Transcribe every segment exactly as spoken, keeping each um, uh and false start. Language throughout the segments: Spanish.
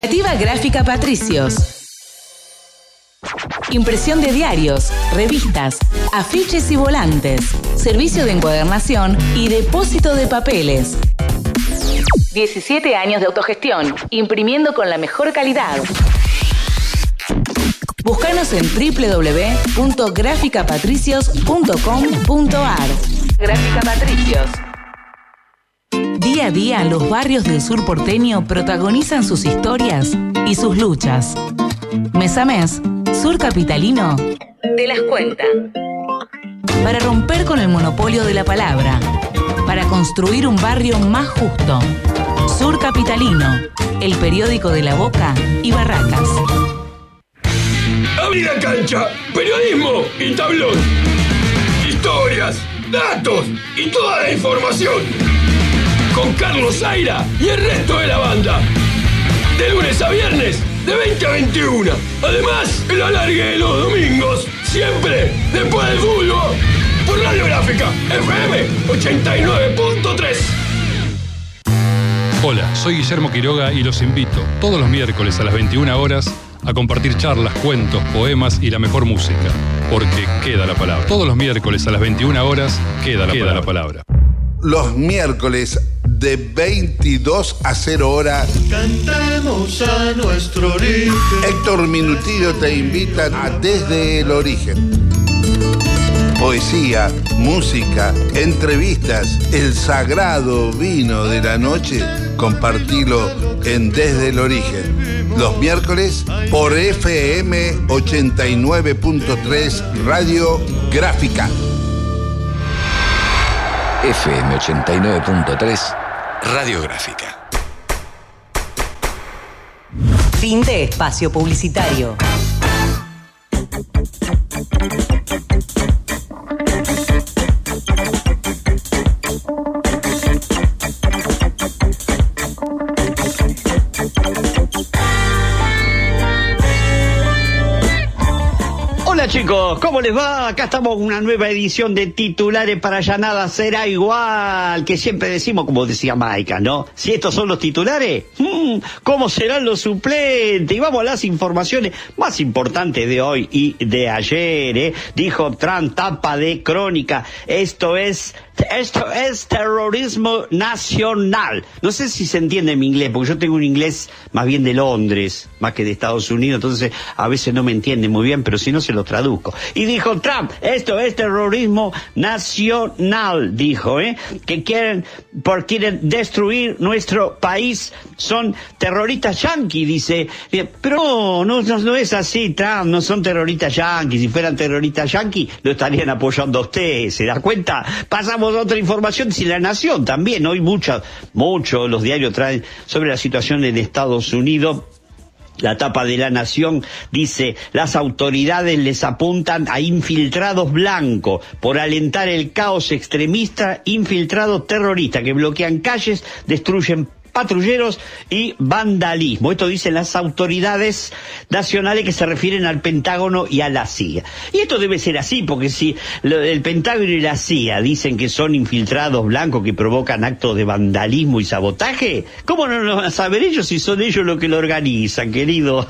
Cooperativa Gráfica Patricios. Impresión de diarios, revistas, afiches y volantes. Servicio de encuadernación y depósito de papeles. diecisiete años de autogestión, imprimiendo con la mejor calidad. Búscanos en doble u doble u doble u punto gráfica patricios punto com punto a r. Gráfica Patricios. Día a día, los barrios del sur porteño protagonizan sus historias y sus luchas. Mes a mes, Sur Capitalino te las cuenta. Para romper con el monopolio de la palabra, para construir un barrio más justo. Sur Capitalino, el periódico de La Boca y Barracas. Abrir la cancha, periodismo y tablón. Historias, datos y toda la información. Con Carlos Zaira y el resto de la banda. De lunes a viernes, de veinte a veintiuno. Además, el alargue de los domingos. Siempre después del fútbol. Por Radio Gráfica, F M ochenta y nueve punto tres. Hola, soy Guillermo Quiroga y los invito todos los miércoles a las veintiuna horas a compartir charlas, cuentos, poemas y la mejor música. Porque queda la palabra. Todos los miércoles a las veintiuna horas queda la, queda palabra. la palabra. Los miércoles de veintidós a cero hora. Cantemos a nuestro origen. Héctor Minutillo te invitan a Desde el Origen. Poesía, música, entrevistas, el sagrado vino de la noche, compartilo en Desde el Origen. Los miércoles por F M ochenta y nueve punto tres Radio Gráfica. F M ochenta y nueve punto tres Radio Gráfica. Fin de espacio publicitario. Hola chicos, ¿cómo les va? Acá estamos con una nueva edición de Titulares para Ya Nada Será Igual, que siempre decimos, como decía Maika, ¿no? Si estos son los titulares, mmm, ¿cómo serán los suplentes? Y vamos a las informaciones más importantes de hoy y de ayer, ¿eh? Dijo Trump, tapa de Crónica, esto es... Esto es terrorismo nacional. No sé si se entiende mi inglés, porque yo tengo un inglés más bien de Londres, más que de Estados Unidos, entonces a veces no me entiende muy bien, pero si no se lo traduzco. Y dijo Trump, esto es terrorismo nacional, dijo, ¿eh? Que quieren, por quieren destruir nuestro país, son terroristas yanquis, dice. Pero no, no, no es así, Trump, no son terroristas yanquis. Si fueran terroristas yanquis, lo estarían apoyando a usted, ¿se da cuenta? Pasamos otra información, si La Nación también, hoy muchas, muchos los diarios traen sobre la situación en Estados Unidos. La tapa de La Nación dice, las autoridades les apuntan a infiltrados blancos por alentar el caos extremista, infiltrados terroristas que bloquean calles, destruyen patrulleros y vandalismo. Esto dicen las autoridades nacionales que se refieren al Pentágono y a la C I A. Y esto debe ser así, porque si el Pentágono y la C I A dicen que son infiltrados blancos que provocan actos de vandalismo y sabotaje, ¿cómo no lo van a saber ellos si son ellos los que lo organizan, querido?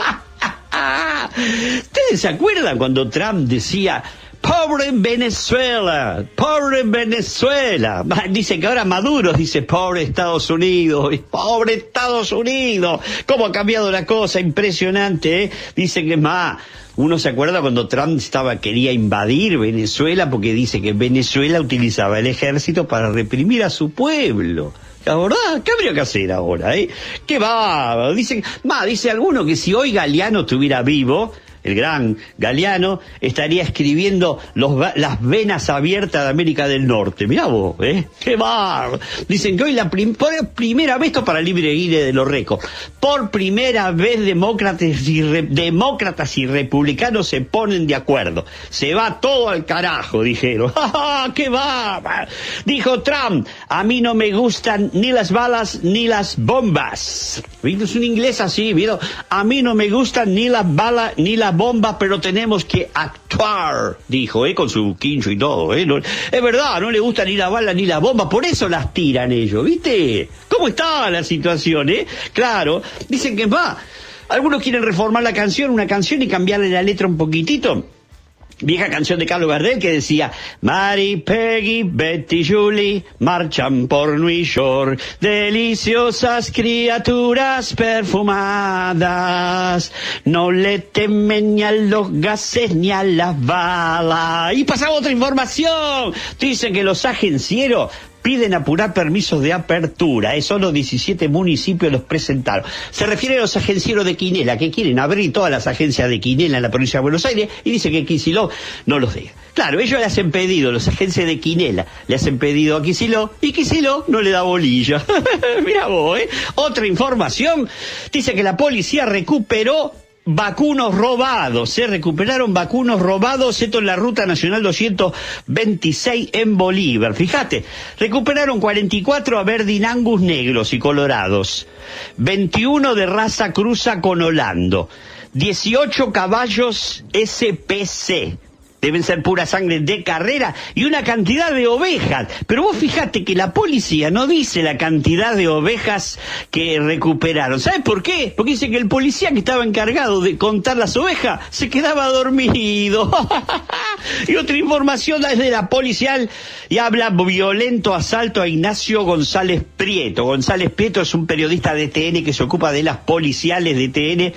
¿Ustedes se acuerdan cuando Trump decía... ¡Pobre Venezuela! ¡Pobre Venezuela! Dice que ahora Maduro dice ¡pobre Estados Unidos! ¡Pobre Estados Unidos! ¿Cómo ha cambiado la cosa? Impresionante, ¿eh? Dice que más... Uno se acuerda cuando Trump estaba quería invadir Venezuela porque dice que Venezuela utilizaba el ejército para reprimir a su pueblo. La verdad, ¿qué habría que hacer ahora, eh? ¿Qué va? Dice, más, dice alguno que si hoy Galeano estuviera vivo... El gran Galeano estaría escribiendo los, las venas abiertas de América del Norte. Mirá vos, ¿eh? ¡Qué bar! Dicen que hoy la prim, por primera vez, esto para Libre Guille de los Recos, por primera vez demócratas y, re, demócratas y republicanos se ponen de acuerdo. Se va todo al carajo, dijeron. ¡Ja, qué bar! Dijo Trump, a mí no me gustan ni las balas ni las bombas. ¿Viste? Es un inglés así, ¿vieron? A mí no me gustan ni las balas ni las las bombas, pero tenemos que actuar, dijo, ¿eh? Con su quincho y todo, ¿eh? No, es verdad, no le gustan ni la bala ni las bombas, por eso las tiran ellos, ¿viste? ¿Cómo está la situación, eh? Claro, dicen que va, algunos quieren reformar la canción, una canción y cambiarle la letra un poquitito. Vieja canción de Carlos Gardel que decía: Mary, Peggy, Betty, Julie marchan por New York, deliciosas criaturas perfumadas, no le temen ni a los gases ni a las balas. Y pasaba otra información, dicen que los agencieros piden apurar permisos de apertura, eh, solo diecisiete municipios los presentaron. Se refiere a los agencieros de Quinela, que quieren abrir todas las agencias de Quinela en la provincia de Buenos Aires, y dice que Kicillof no los deja. Claro, ellos le hacen pedido, los agencias de Quinela le hacen pedido a Kicillof, y Kicillof no le da bolilla. Mirá vos, ¿eh? Otra información, dice que la policía recuperó vacunos robados, se recuperaron vacunos robados, esto en la Ruta Nacional doscientos veintiséis en Bolívar. Fíjate, recuperaron cuarenta y cuatro Aberdeen Angus negros y colorados, veintiuno de raza cruza con Holando, dieciocho caballos S P C, deben ser pura sangre de carrera, y una cantidad de ovejas. Pero vos fijate que la policía no dice la cantidad de ovejas que recuperaron. ¿Sabes por qué? Porque dice que el policía que estaba encargado de contar las ovejas se quedaba dormido. Y otra información es de la policial y habla violento asalto a Ignacio González Prieto. González Prieto es un periodista de T N que se ocupa de las policiales de T N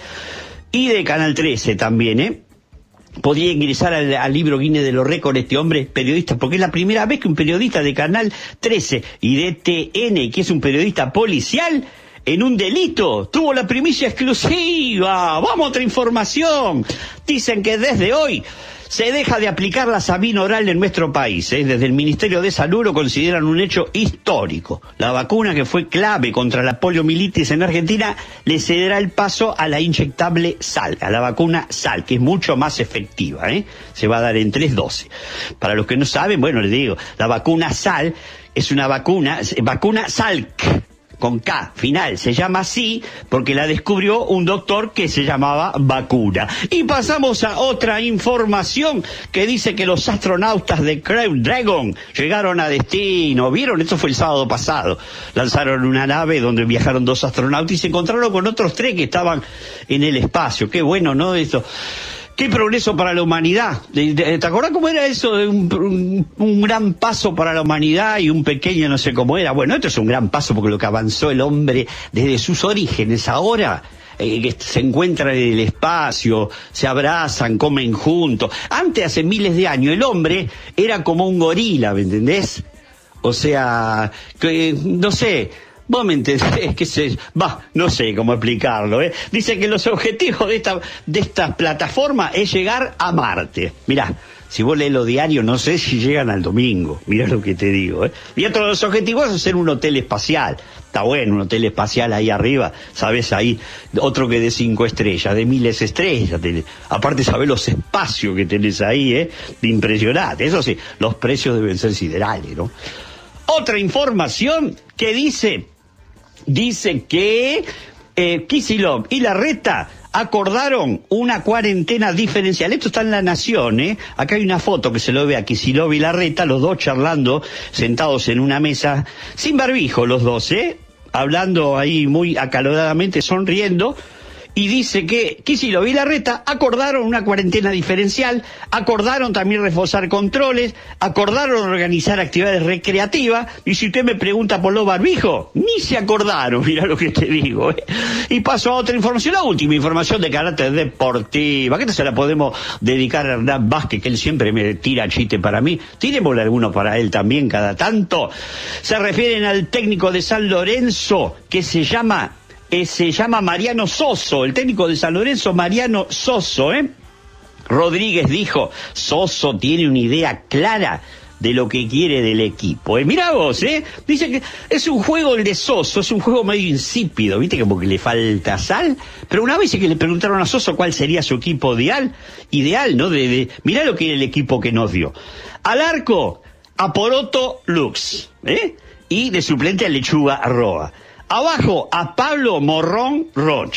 y de Canal trece también, ¿eh? Podría ingresar al, al libro Guinness de los récords este hombre periodista, porque es la primera vez que un periodista de Canal trece y de T N, que es un periodista policial, en un delito tuvo la primicia exclusiva. Vamos a otra información. Dicen que desde hoy se deja de aplicar la sabina oral en nuestro país, ¿eh? Desde el Ministerio de Salud lo consideran un hecho histórico. La vacuna, que fue clave contra la poliomielitis en Argentina, le cederá el paso a la inyectable Sal, a la vacuna Sal, que es mucho más efectiva, ¿eh? Se va a dar en tres dosis. Para los que no saben, bueno, les digo, la vacuna Sal es una vacuna, vacuna Salk, con K final, se llama así porque la descubrió un doctor que se llamaba vacuna. Y pasamos a otra información que dice que los astronautas de Crew Dragon llegaron a destino. ¿Vieron? Esto fue el sábado pasado. Lanzaron una nave donde viajaron dos astronautas y se encontraron con otros tres que estaban en el espacio. Qué bueno, ¿no? Esto. ¡Qué progreso para la humanidad! ¿Te acordás cómo era eso? De un, un, un gran paso para la humanidad y un pequeño no sé cómo era. Bueno, esto es un gran paso porque lo que avanzó el hombre desde sus orígenes ahora, eh, que se encuentran en el espacio, se abrazan, comen juntos. Antes, hace miles de años, el hombre era como un gorila, ¿me entendés? O sea, que, no sé... Vos me entendés, que se, va, no sé cómo explicarlo, ¿eh? Dice que los objetivos de esta, de esta plataforma es llegar a Marte. Mirá, si vos lees los diarios, no sé si llegan al domingo, mirá lo que te digo, ¿eh? Y otro de los objetivos es hacer un hotel espacial. Está bueno, un hotel espacial ahí arriba, sabés, ahí, otro que de cinco estrellas, de miles de estrellas, tenés. Aparte sabés los espacios que tenés ahí, ¿eh? De impresionante. Eso sí, los precios deben ser siderales, ¿no? Otra información que dice... Dice que eh, Kicillof y Larreta acordaron una cuarentena diferencial. Esto está en La Nación, ¿eh? Acá hay una foto que se lo ve a Kicillof y Larreta, los dos charlando, sentados en una mesa, sin barbijo los dos, ¿eh? Hablando ahí muy acaloradamente, sonriendo. Y dice que Kicillof y Larreta acordaron una cuarentena diferencial, acordaron también reforzar controles, acordaron organizar actividades recreativas, y si usted me pregunta por los barbijos, ni se acordaron, mira lo que te digo, ¿eh? Y paso a otra información, la última información de carácter deportiva, que esta se la podemos dedicar a Hernán Vázquez, que él siempre me tira chiste para mí, tirémosle alguno para él también cada tanto. Se refieren al técnico de San Lorenzo, que se llama... Eh, se llama Mariano Soso, el técnico de San Lorenzo, Mariano Soso, ¿eh? Rodríguez dijo, Soso tiene una idea clara de lo que quiere del equipo. ¿eh? Mirá vos, ¿eh? Dice que es un juego el de Soso, es un juego medio insípido, ¿viste? Como que le falta sal. Pero una vez que le preguntaron a Soso cuál sería su equipo ideal, ideal, ¿no? De, de, mirá lo que era el equipo que nos dio. Al arco, a Poroto Lux, ¿eh? Y de suplente a Lechuga Roa. Abajo, a Pablo Morrón Roche.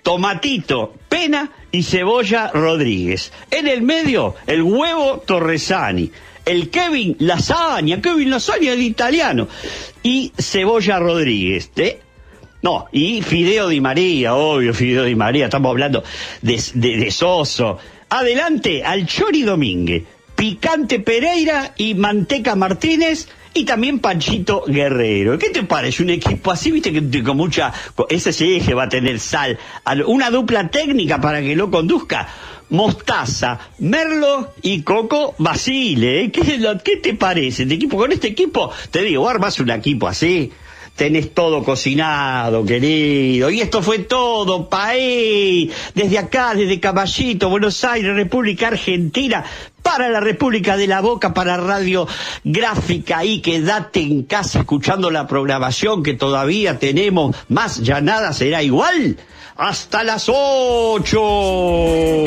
Tomatito Pena y Cebolla Rodríguez. En el medio, el Huevo Torresani. El Kevin Lasaña, Kevin Lasaña el italiano. Y Cebolla Rodríguez, ¿eh? No, y Fideo Di María, obvio, Fideo Di María, estamos hablando de, de, de Soso. Adelante, al Chori Domínguez, Picante Pereira y Manteca Martínez, y también Panchito Guerrero. ¿Qué te parece? Un equipo así, viste, que con mucha... Ese sí que va a tener sal. Una dupla técnica para que lo conduzca. Mostaza, Merlo y Coco Basile. ¿eh? ¿Qué, ¿Qué te parece? De equipo, con este equipo, te digo, armas un equipo así, tenés todo cocinado, querido. Y esto fue todo, país. Desde acá, desde Caballito, Buenos Aires, República Argentina, para la República de la Boca, para Radio Gráfica. Y quédate en casa escuchando la programación que todavía tenemos. Más ya nada será igual. Hasta las ocho.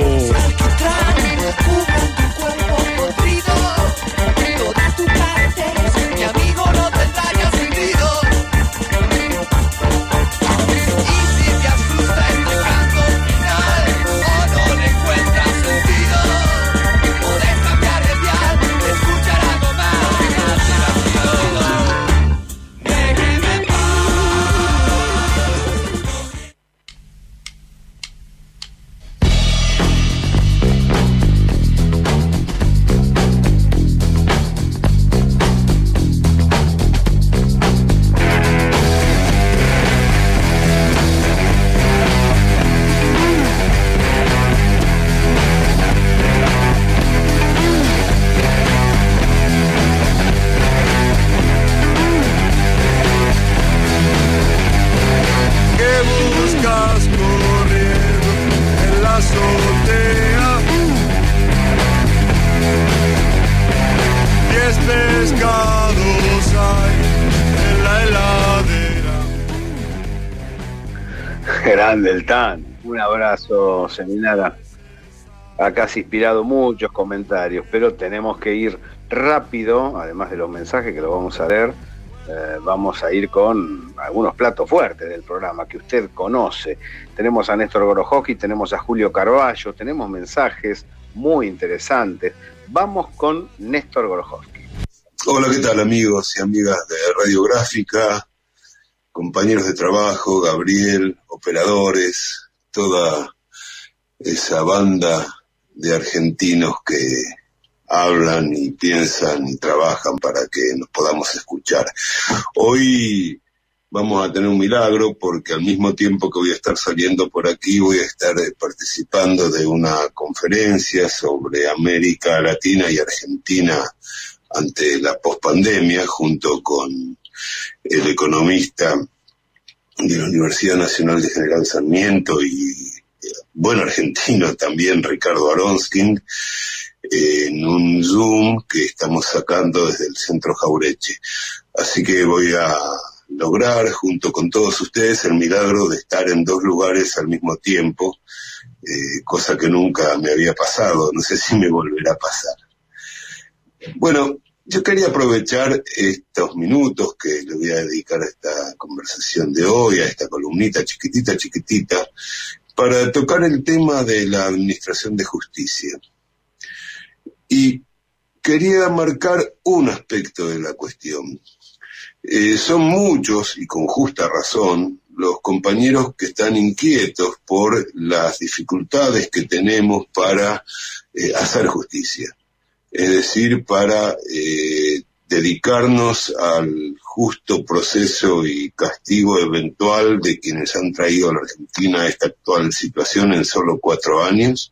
Grande el Tan, un abrazo, Seminara. Acá has inspirado muchos comentarios, pero tenemos que ir rápido, además de los mensajes que lo vamos a leer, eh, vamos a ir con algunos platos fuertes del programa que usted conoce. Tenemos a Néstor Gorojowski, tenemos a Julio Carballo, tenemos mensajes muy interesantes. Vamos con Néstor Gorojowski. Hola, ¿qué tal, amigos y amigas de Radio Gráfica? Compañeros de trabajo, Gabriel, operadores, toda esa banda de argentinos que hablan y piensan y trabajan para que nos podamos escuchar. Hoy vamos a tener un milagro porque al mismo tiempo que voy a estar saliendo por aquí, voy a estar participando de una conferencia sobre América Latina y Argentina ante la pospandemia, junto con el economista de la Universidad Nacional de General Sarmiento y buen argentino también, Ricardo Aronskin, en un Zoom que estamos sacando desde el Centro Jaureche. Así que voy a lograr, junto con todos ustedes, el milagro de estar en dos lugares al mismo tiempo, eh, cosa que nunca me había pasado, no sé si me volverá a pasar. Bueno, yo quería aprovechar estos minutos que le voy a dedicar a esta conversación de hoy, a esta columnita chiquitita, chiquitita, para tocar el tema de la administración de justicia. Y quería marcar un aspecto de la cuestión. Eh, son muchos, y con justa razón, los compañeros que están inquietos por las dificultades que tenemos para eh, hacer justicia. Es decir, para eh, dedicarnos al justo proceso y castigo eventual de quienes han traído a la Argentina a esta actual situación en solo cuatro años,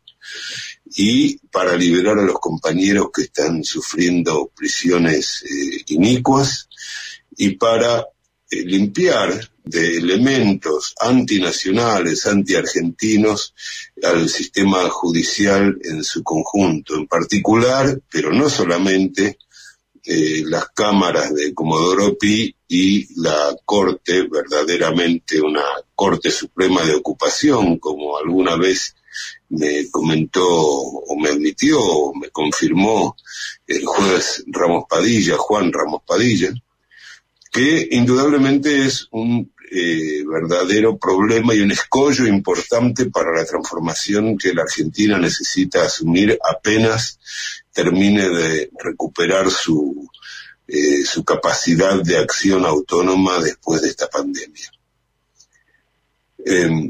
y para liberar a los compañeros que están sufriendo prisiones eh, inicuas, y para eh, limpiar de elementos antinacionales, antiargentinos, al sistema judicial en su conjunto, en particular, pero no solamente, eh, las cámaras de Comodoro Pi y la Corte, verdaderamente una Corte Suprema de Ocupación, como alguna vez me comentó o me admitió o me confirmó el juez Ramos Padilla, Juan Ramos Padilla, que indudablemente es un eh, verdadero problema y un escollo importante para la transformación que la Argentina necesita asumir apenas termine de recuperar su, eh, su capacidad de acción autónoma después de esta pandemia. Eh,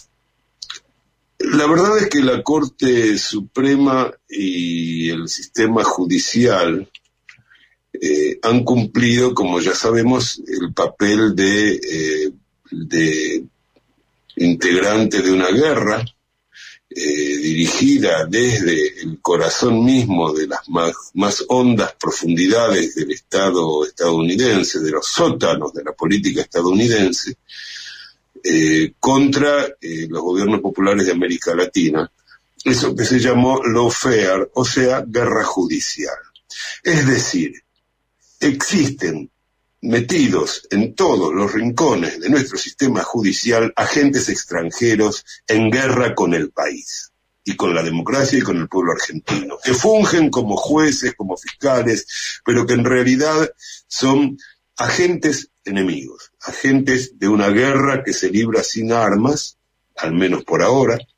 la verdad es que la Corte Suprema y el sistema judicial Eh, han cumplido, como ya sabemos, el papel de, eh, de integrante de una guerra eh, dirigida desde el corazón mismo de las más, más hondas profundidades del Estado estadounidense, de los sótanos de la política estadounidense, eh, contra eh, los gobiernos populares de América Latina, eso que se llamó lawfare, o sea, guerra judicial. Es decir, existen metidos en todos los rincones de nuestro sistema judicial agentes extranjeros en guerra con el país y con la democracia y con el pueblo argentino, que fungen como jueces, como fiscales, pero que en realidad son agentes enemigos, agentes de una guerra que se libra sin armas, al menos por ahora,